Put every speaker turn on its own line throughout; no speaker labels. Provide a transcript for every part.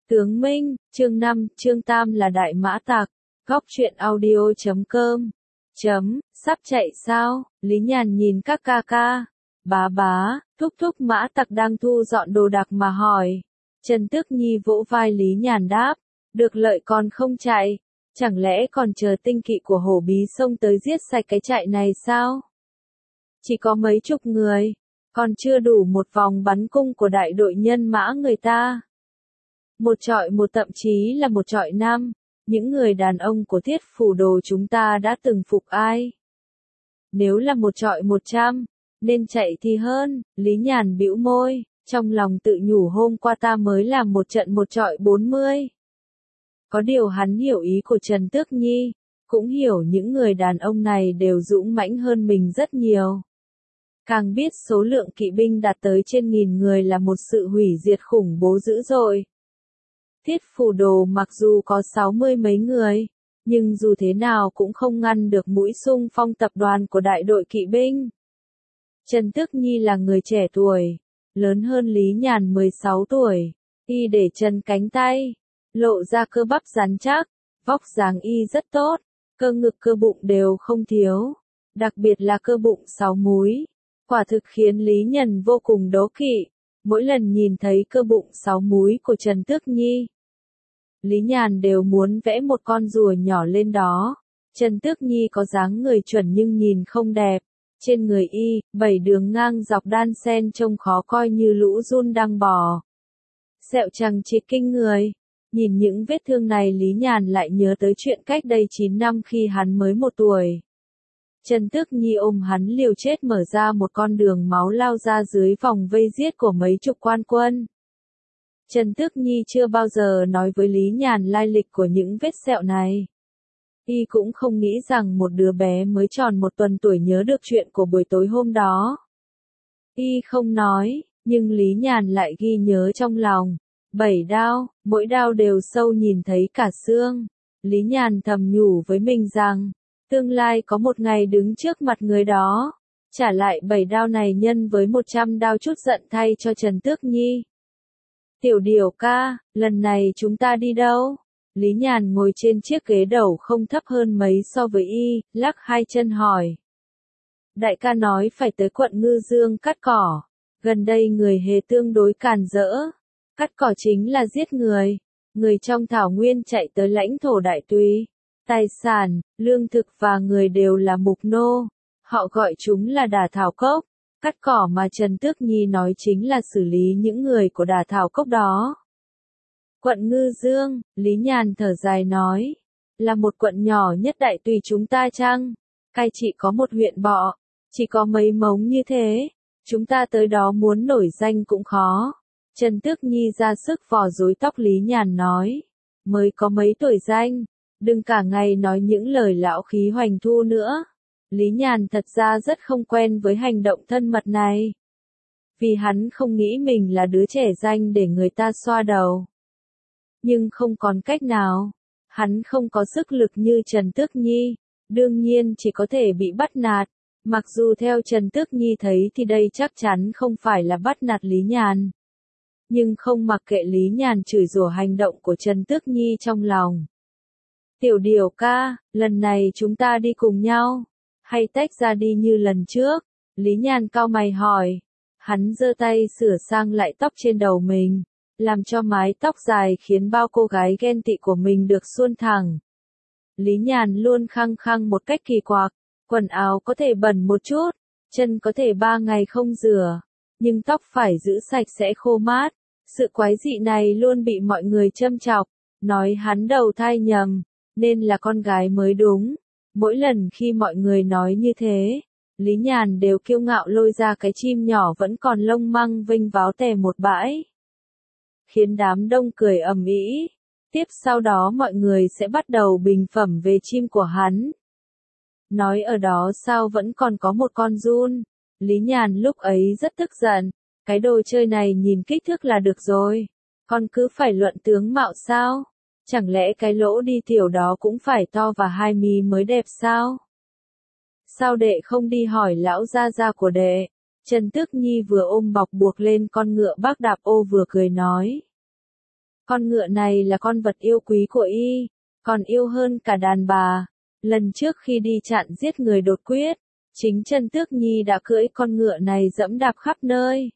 Tướng Minh, chương 5, chương Tam là Đại Mã Tặc, góc truyện audio.com. Sắp chạy sao? Lý Nhàn nhìn các ca ca, bá, thúc thúc Mã Tặc đang thu dọn đồ đạc mà hỏi. Trần Tước Nhi vỗ vai Lý Nhàn đáp, được lợi còn không chạy, chẳng lẽ còn chờ tinh kỵ của hổ bí xông tới giết sạch cái trại này sao? Chỉ có mấy chục người, còn chưa đủ một vòng bắn cung của đại đội nhân mã người ta. Một trọi một, thậm chí là một trọi năm, những người đàn ông của Thiết Phủ Đồ chúng ta đã từng phục ai? Nếu là một trọi 100, nên chạy thì hơn. Lý Nhàn bĩu môi, trong lòng tự nhủ hôm qua ta mới làm một trận một trọi 40. Có điều hắn hiểu ý của Trần Tước Nhi, cũng hiểu những người đàn ông này đều dũng mãnh hơn mình rất nhiều. Càng biết số lượng kỵ binh đạt tới trên 1000 người là một sự hủy diệt khủng bố dữ dội. Thiết Phủ Đồ mặc dù có 60 mấy người, nhưng dù thế nào cũng không ngăn được mũi xung phong tập đoàn của đại đội kỵ binh. Trần Tước Nhi là người trẻ tuổi, lớn hơn Lý Nhàn 16 tuổi, y để chân cánh tay, lộ ra cơ bắp rắn chắc, vóc dáng y rất tốt, cơ ngực cơ bụng đều không thiếu, đặc biệt là cơ bụng 6 múi, quả thực khiến Lý Nhàn vô cùng đố kỵ, mỗi lần nhìn thấy cơ bụng 6 múi của Trần Tước Nhi. Lý Nhàn đều muốn vẽ một con rùa nhỏ lên đó. Trần Tước Nhi có dáng người chuẩn nhưng nhìn không đẹp. Trên người y, 7 đường ngang dọc đan sen trông khó coi như lũ giun đang bò. Sẹo chằng chịt kinh người. Nhìn những vết thương này Lý Nhàn lại nhớ tới chuyện cách đây 9 năm khi hắn mới 1 tuổi. Trần Tước Nhi ôm hắn liều chết mở ra một con đường máu lao ra dưới vòng vây giết của mấy chục quan quân. Trần Tước Nhi chưa bao giờ nói với Lý Nhàn lai lịch của những vết sẹo này. Y cũng không nghĩ rằng một đứa bé mới tròn 1 tuần tuổi nhớ được chuyện của buổi tối hôm đó. Y không nói, nhưng Lý Nhàn lại ghi nhớ trong lòng. 7 đao, mỗi đao đều sâu nhìn thấy cả xương. Lý Nhàn thầm nhủ với mình rằng, tương lai có một ngày đứng trước mặt người đó, trả lại 7 đao này nhân với 100 đao chút giận thay cho Trần Tước Nhi. Tiểu Điểu ca, lần này chúng ta đi đâu? Lý Nhàn ngồi trên chiếc ghế đầu không thấp hơn mấy so với y, lắc hai chân hỏi. Đại ca nói phải tới quận Ngư Dương cắt cỏ. Gần đây người Hề tương đối càn rỡ. Cắt cỏ chính là giết người. Người trong thảo nguyên chạy tới lãnh thổ Đại Tùy. Tài sản, lương thực và người đều là mục nô. Họ gọi chúng là đả thảo cốc. Cắt cỏ mà Trần Tước Nhi nói chính là xử lý những người của đả thảo cốc đó. Quận Ngư Dương, Lý Nhàn thở dài nói, là một quận nhỏ nhất Đại Tùy chúng ta chăng? Cai trị có một huyện bọ, chỉ có mấy mống như thế, chúng ta tới đó muốn nổi danh cũng khó. Trần Tước Nhi ra sức vò rối tóc Lý Nhàn nói, mới có mấy tuổi danh, đừng cả ngày nói những lời lão khí hoành thu nữa. Lý Nhàn thật ra rất không quen với hành động thân mật này. Vì hắn không nghĩ mình là đứa trẻ danh để người ta xoa đầu. Nhưng không còn cách nào. Hắn không có sức lực như Trần Tước Nhi. Đương nhiên chỉ có thể bị bắt nạt. Mặc dù theo Trần Tước Nhi thấy thì đây chắc chắn không phải là bắt nạt Lý Nhàn. Nhưng không mặc kệ Lý Nhàn chửi rủa hành động của Trần Tước Nhi trong lòng. Tiểu Điểu ca, lần này chúng ta đi cùng nhau. Hay tách ra đi như lần trước? Lý Nhàn cau mày hỏi. Hắn giơ tay sửa sang lại tóc trên đầu mình, làm cho mái tóc dài khiến bao cô gái ghen tị của mình được suôn thẳng. Lý Nhàn luôn khăng khăng một cách kỳ quặc, quần áo có thể bẩn một chút, chân có thể 3 ngày không rửa, nhưng tóc phải giữ sạch sẽ khô mát. Sự quái dị này luôn bị mọi người châm chọc, nói hắn đầu thai nhầm, nên là con gái mới đúng. Mỗi lần khi mọi người nói như thế, Lý Nhàn đều kiêu ngạo lôi ra cái chim nhỏ vẫn còn lông măng vênh váo tè một bãi. Khiến đám đông cười ầm ĩ. Tiếp sau đó mọi người sẽ bắt đầu bình phẩm về chim của hắn. Nói ở đó sao vẫn còn có một con giun. Lý Nhàn lúc ấy rất tức giận. Cái đồ chơi này nhìn kích thước là được rồi. Con cứ phải luận tướng mạo sao? Chẳng lẽ cái lỗ đi tiểu đó cũng phải to và 2 mí mới đẹp sao? Sao đệ không đi hỏi lão gia gia của đệ? Trần Tước Nhi vừa ôm bọc buộc lên con ngựa bác đạp ô vừa cười nói. Con ngựa này là con vật yêu quý của y, còn yêu hơn cả đàn bà. Lần trước khi đi chặn giết người đột quyết, chính Trần Tước Nhi đã cưỡi con ngựa này dẫm đạp khắp nơi.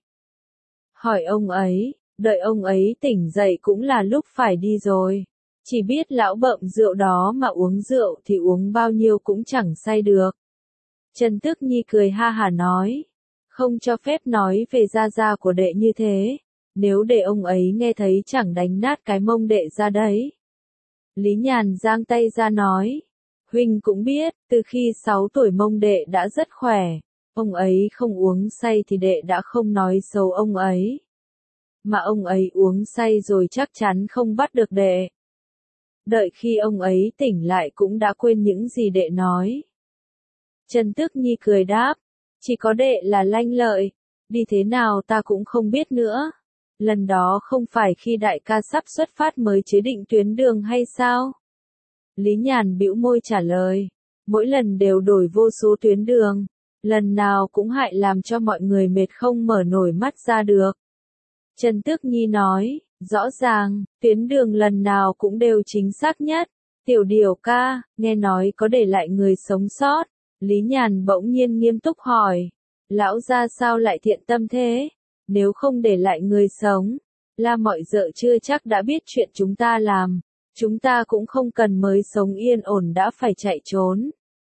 Hỏi ông ấy, đợi ông ấy tỉnh dậy cũng là lúc phải đi rồi. Chỉ biết lão bợm rượu đó mà uống rượu thì uống bao nhiêu cũng chẳng say được. Trần Tước Nhi cười ha hả nói, không cho phép nói về gia gia của đệ như thế, nếu để ông ấy nghe thấy chẳng đánh nát cái mông đệ ra đấy. Lý Nhàn giang tay ra nói, huynh cũng biết, từ khi 6 tuổi mông đệ đã rất khỏe, ông ấy không uống say thì đệ đã không nói xấu ông ấy. Mà ông ấy uống say rồi chắc chắn không bắt được đệ. Đợi khi ông ấy tỉnh lại cũng đã quên những gì đệ nói. Trần Tước Nhi cười đáp, chỉ có đệ là lanh lợi, đi thế nào ta cũng không biết nữa. Lần đó không phải khi đại ca sắp xuất phát mới chế định tuyến đường hay sao? Lý Nhàn bĩu môi trả lời, mỗi lần đều đổi vô số tuyến đường, lần nào cũng hại làm cho mọi người mệt không mở nổi mắt ra được. Trần Tước Nhi nói, rõ ràng, tuyến đường lần nào cũng đều chính xác nhất. Tiểu Điều ca, nghe nói có để lại người sống sót. Lý Nhàn bỗng nhiên nghiêm túc hỏi, lão gia sao lại thiện tâm thế? Nếu không để lại người sống, La Mọi Dợ chưa chắc đã biết chuyện chúng ta làm. Chúng ta cũng không cần mới sống yên ổn đã phải chạy trốn.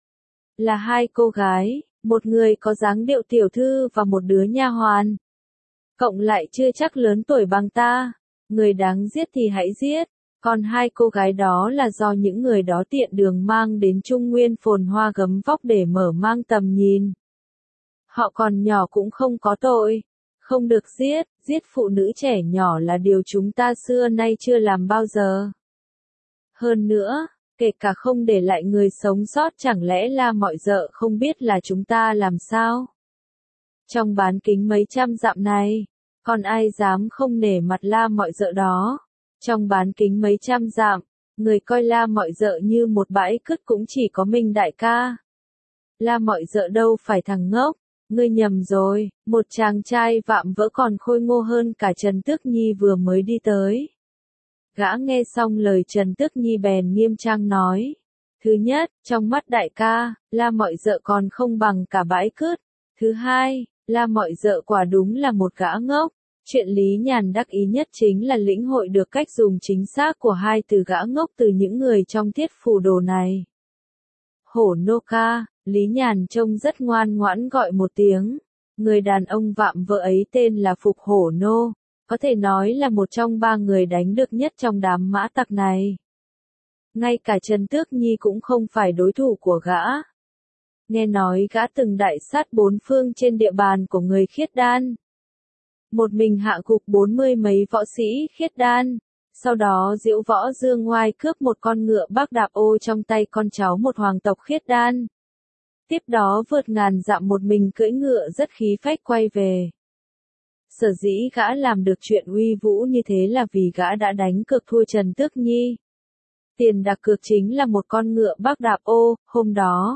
Là 2 cô gái, một người có dáng điệu tiểu thư và một đứa nha hoàn. Cộng lại chưa chắc lớn tuổi bằng ta, người đáng giết thì hãy giết, còn 2 cô gái đó là do những người đó tiện đường mang đến Trung Nguyên phồn hoa gấm vóc để mở mang tầm nhìn. Họ còn nhỏ cũng không có tội, không được giết, giết phụ nữ trẻ nhỏ là điều chúng ta xưa nay chưa làm bao giờ. Hơn nữa, kể cả không để lại người sống sót chẳng lẽ La Mọi Dợ không biết là chúng ta làm sao? Trong bán kính mấy trăm dặm này, còn ai dám không nể mặt La Mọi Dợ đó? Trong bán kính mấy trăm dặm, người coi La Mọi Dợ như một bãi cứt cũng chỉ có mình đại ca. La Mọi Dợ đâu phải thằng ngốc, ngươi nhầm rồi, một chàng trai vạm vỡ còn khôi ngô hơn cả Trần Tước Nhi vừa mới đi tới. Gã nghe xong lời Trần Tước Nhi bèn nghiêm trang nói. Thứ nhất, trong mắt đại ca, La Mọi Dợ còn không bằng cả bãi cứt. Thứ hai, La Mọi Dợ quả đúng là một gã ngốc. Chuyện Lý Nhàn đắc ý nhất chính là lĩnh hội được cách dùng chính xác của 2 từ gã ngốc từ những người trong Thiết Phù Đồ này. Hổ nô ca, Lý Nhàn trông rất ngoan ngoãn gọi một tiếng. Người đàn ông vạm vỡ ấy tên là Phục Hổ Nô, có thể nói là một trong 3 người đánh được nhất trong đám mã tặc này. Ngay cả Trần Tước Nhi cũng không phải đối thủ của gã. Nghe nói gã từng đại sát 4 phương trên địa bàn của người Khiết Đan. Một mình hạ gục 40 mấy võ sĩ Khiết Đan, sau đó diễu võ dương ngoai cướp một con ngựa Bác Đạp Ô trong tay con cháu một hoàng tộc Khiết Đan. Tiếp đó vượt ngàn dặm một mình cưỡi ngựa rất khí phách quay về. Sở dĩ gã làm được chuyện uy vũ như thế là vì gã đã đánh cược thua Trần Tước Nhi. Tiền đặt cược chính là một con ngựa Bác Đạp Ô. Hôm đó,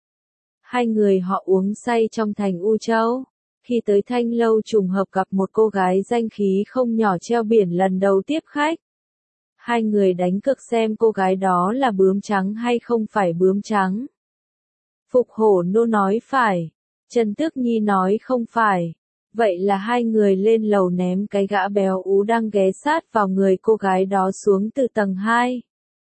2 người họ uống say trong thành U Châu. Khi tới Thanh Lâu trùng hợp gặp một cô gái danh khí không nhỏ treo biển lần đầu tiếp khách. 2 người đánh cược xem cô gái đó là bướm trắng hay không phải bướm trắng. Phục Hổ Nô nói phải. Trần Tước Nhi nói không phải. Vậy là 2 người lên lầu ném cái gã béo ú đang ghé sát vào người cô gái đó xuống từ tầng 2.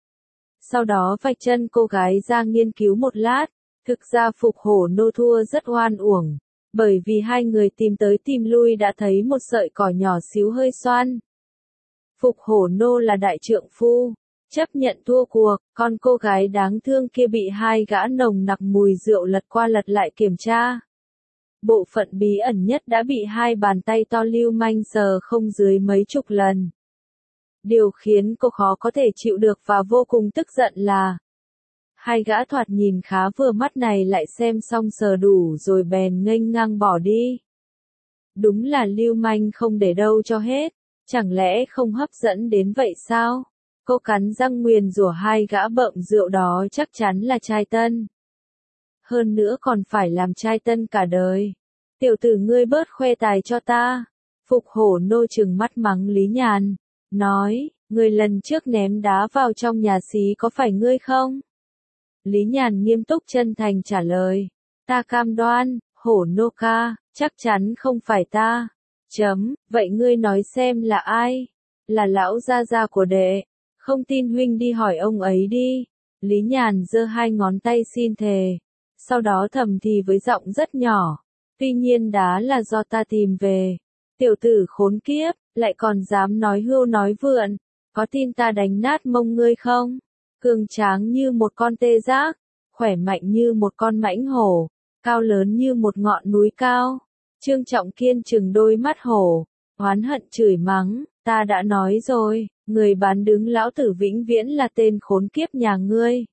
Sau đó vạch chân cô gái ra nghiên cứu một lát. Thực ra Phục Hổ Nô thua rất oan uổng. Bởi vì 2 người tìm tới tìm lui đã thấy một sợi cỏ nhỏ xíu hơi xoăn. Phục Hổ Nô là đại trượng phu, chấp nhận thua cuộc, còn cô gái đáng thương kia bị 2 gã nồng nặc mùi rượu lật qua lật lại kiểm tra. Bộ phận bí ẩn nhất đã bị 2 bàn tay to lưu manh sờ không dưới mấy chục lần. Điều khiến cô khó có thể chịu được và vô cùng tức giận là 2 gã thoạt nhìn khá vừa mắt này lại xem xong sờ đủ rồi bèn nghênh ngang bỏ đi. Đúng là lưu manh không để đâu cho hết, chẳng lẽ không hấp dẫn đến vậy sao? Cô cắn răng nguyền rủa 2 gã bợm rượu đó chắc chắn là trai tân. Hơn nữa còn phải làm trai tân cả đời. Tiểu tử ngươi bớt khoe tài cho ta. Phục Hổ Nô trừng mắt mắng Lý Nhàn, nói, người lần trước ném đá vào trong nhà xí có phải ngươi không? Lý Nhàn nghiêm túc chân thành trả lời. Ta cam đoan, Hổ Nô ca, chắc chắn không phải ta. Vậy ngươi nói xem là ai? Là lão gia gia của đệ. Không tin huynh đi hỏi ông ấy đi. Lý Nhàn giơ hai ngón tay xin thề. Sau đó thầm thì với giọng rất nhỏ. Tuy nhiên đá là do ta tìm về. Tiểu tử khốn kiếp, lại còn dám nói hưu nói vượn. Có tin ta đánh nát mông ngươi không? Cường tráng như một con tê giác, khỏe mạnh như một con mãnh hổ, cao lớn như một ngọn núi cao. Trương Trọng Kiên trừng đôi mắt hổ, oán hận chửi mắng, ta đã nói rồi, người bán đứng lão tử vĩnh viễn là tên khốn kiếp nhà ngươi.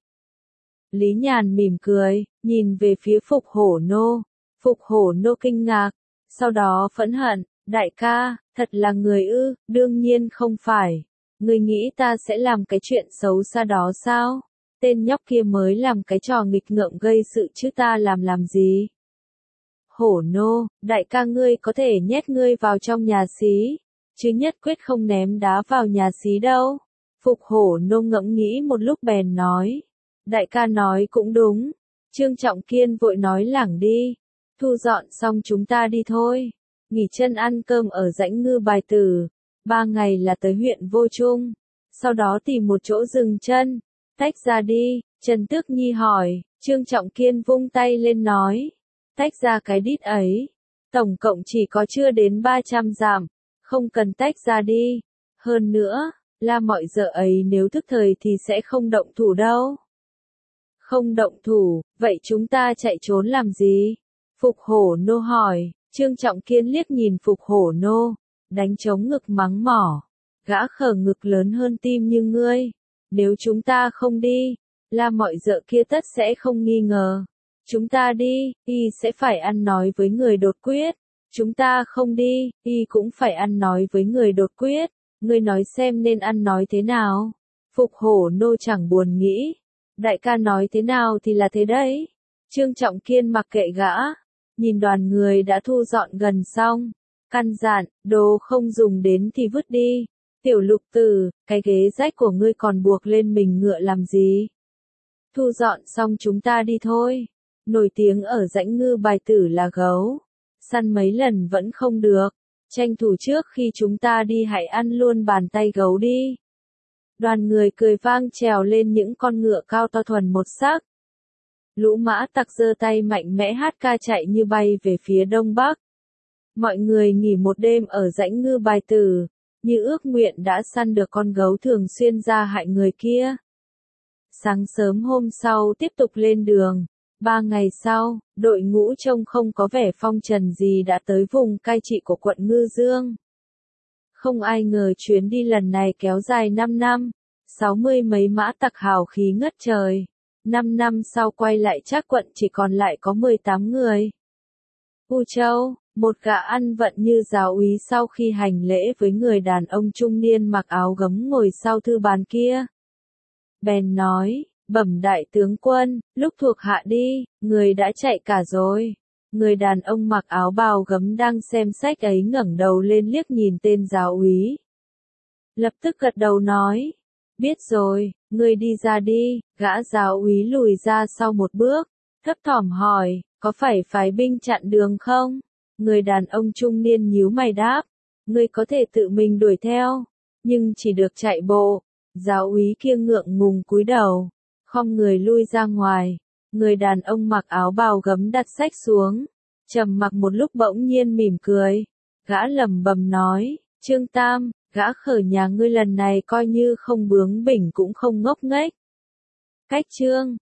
Lý Nhàn mỉm cười, nhìn về phía Phục Hổ Nô. Phục Hổ Nô kinh ngạc, sau đó phẫn hận, đại ca, thật là người ư, đương nhiên không phải. Ngươi nghĩ ta sẽ làm cái chuyện xấu xa đó sao? Tên nhóc kia mới làm cái trò nghịch ngợm gây sự chứ ta làm gì? Hổ Nô, đại ca ngươi có thể nhét ngươi vào trong nhà xí, chứ nhất quyết không ném đá vào nhà xí đâu. Phục Hổ Nô ngẫm nghĩ một lúc bèn nói. Đại ca nói cũng đúng. Trương Trọng Kiên vội nói lảng đi. Thu dọn xong chúng ta đi thôi. Nghỉ chân ăn cơm ở Rãnh Ngư Bài Tử. 3 ngày là tới huyện Vô Trung. Sau đó tìm một chỗ dừng chân. Tách ra đi, Trần Tước Nhi hỏi. Trương Trọng Kiên vung tay lên nói. Tách ra cái đít ấy. Tổng cộng chỉ có chưa đến 300 dặm. Không cần tách ra đi. Hơn nữa, là mọi giờ ấy nếu thức thời thì sẽ không động thủ đâu. Không động thủ, vậy chúng ta chạy trốn làm gì? Phục Hổ Nô hỏi. Trương Trọng Kiên liếc nhìn Phục Hổ Nô, đánh trống ngực mắng mỏ. Gã khở ngực lớn hơn tim như ngươi. Nếu chúng ta không đi, là mọi dợ kia tất sẽ không nghi ngờ. Chúng ta đi, y sẽ phải ăn nói với người đột quyết. Chúng ta không đi, y cũng phải ăn nói với người đột quyết. Ngươi nói xem nên ăn nói thế nào? Phục Hổ Nô chẳng buồn nghĩ. Đại ca nói thế nào thì là thế đấy. Trương Trọng Kiên mặc kệ gã. Nhìn đoàn người đã thu dọn gần xong. Căn dặn, đồ không dùng đến thì vứt đi. Tiểu Lục Tử, cái ghế rách của ngươi còn buộc lên mình ngựa làm gì? Thu dọn xong chúng ta đi thôi. Nổi tiếng ở Rãnh Ngư Bài Tử là gấu. Săn mấy lần vẫn không được. Tranh thủ trước khi chúng ta đi hãy ăn luôn bàn tay gấu đi. Đoàn người cười vang trèo lên những con ngựa cao to thuần một sắc. Lũ mã tặc giơ tay mạnh mẽ hát ca chạy như bay về phía đông bắc. Mọi người nghỉ một đêm ở Rãnh Ngư Bài Tử, như ước nguyện đã săn được con gấu thường xuyên ra hại người kia. Sáng sớm hôm sau tiếp tục lên đường. 3 ngày sau, đội ngũ trông không có vẻ phong trần gì đã tới vùng cai trị của quận Ngư Dương. Không ai ngờ chuyến đi lần này kéo dài 5 năm, 60 mấy mã tặc hào khí ngất trời. 5 năm sau quay lại chắc quận chỉ còn lại có 18 người. U Châu, một gã ăn vận như giáo úy sau khi hành lễ với người đàn ông trung niên mặc áo gấm ngồi sau thư bàn kia. Bèn nói, bẩm đại tướng quân, lúc thuộc hạ đi, người đã chạy cả rồi. Người đàn ông mặc áo bào gấm đang xem sách ấy ngẩng đầu lên liếc nhìn tên giáo úy. Lập tức gật đầu nói, biết rồi, người đi ra đi. Gã giáo úy lùi ra sau một bước, thấp thỏm hỏi, có phải phái binh chặn đường không? Người đàn ông trung niên nhíu mày đáp, ngươi có thể tự mình đuổi theo, nhưng chỉ được chạy bộ. Giáo úy kia ngượng ngùng cúi đầu, khom người lui ra ngoài. Người đàn ông mặc áo bào gấm đặt sách xuống, trầm mặc một lúc bỗng nhiên mỉm cười. Gã lẩm bẩm nói, Trương Tam, gã khở nhà ngươi lần này coi như không bướng bỉnh cũng không ngốc nghếch. Cách Trương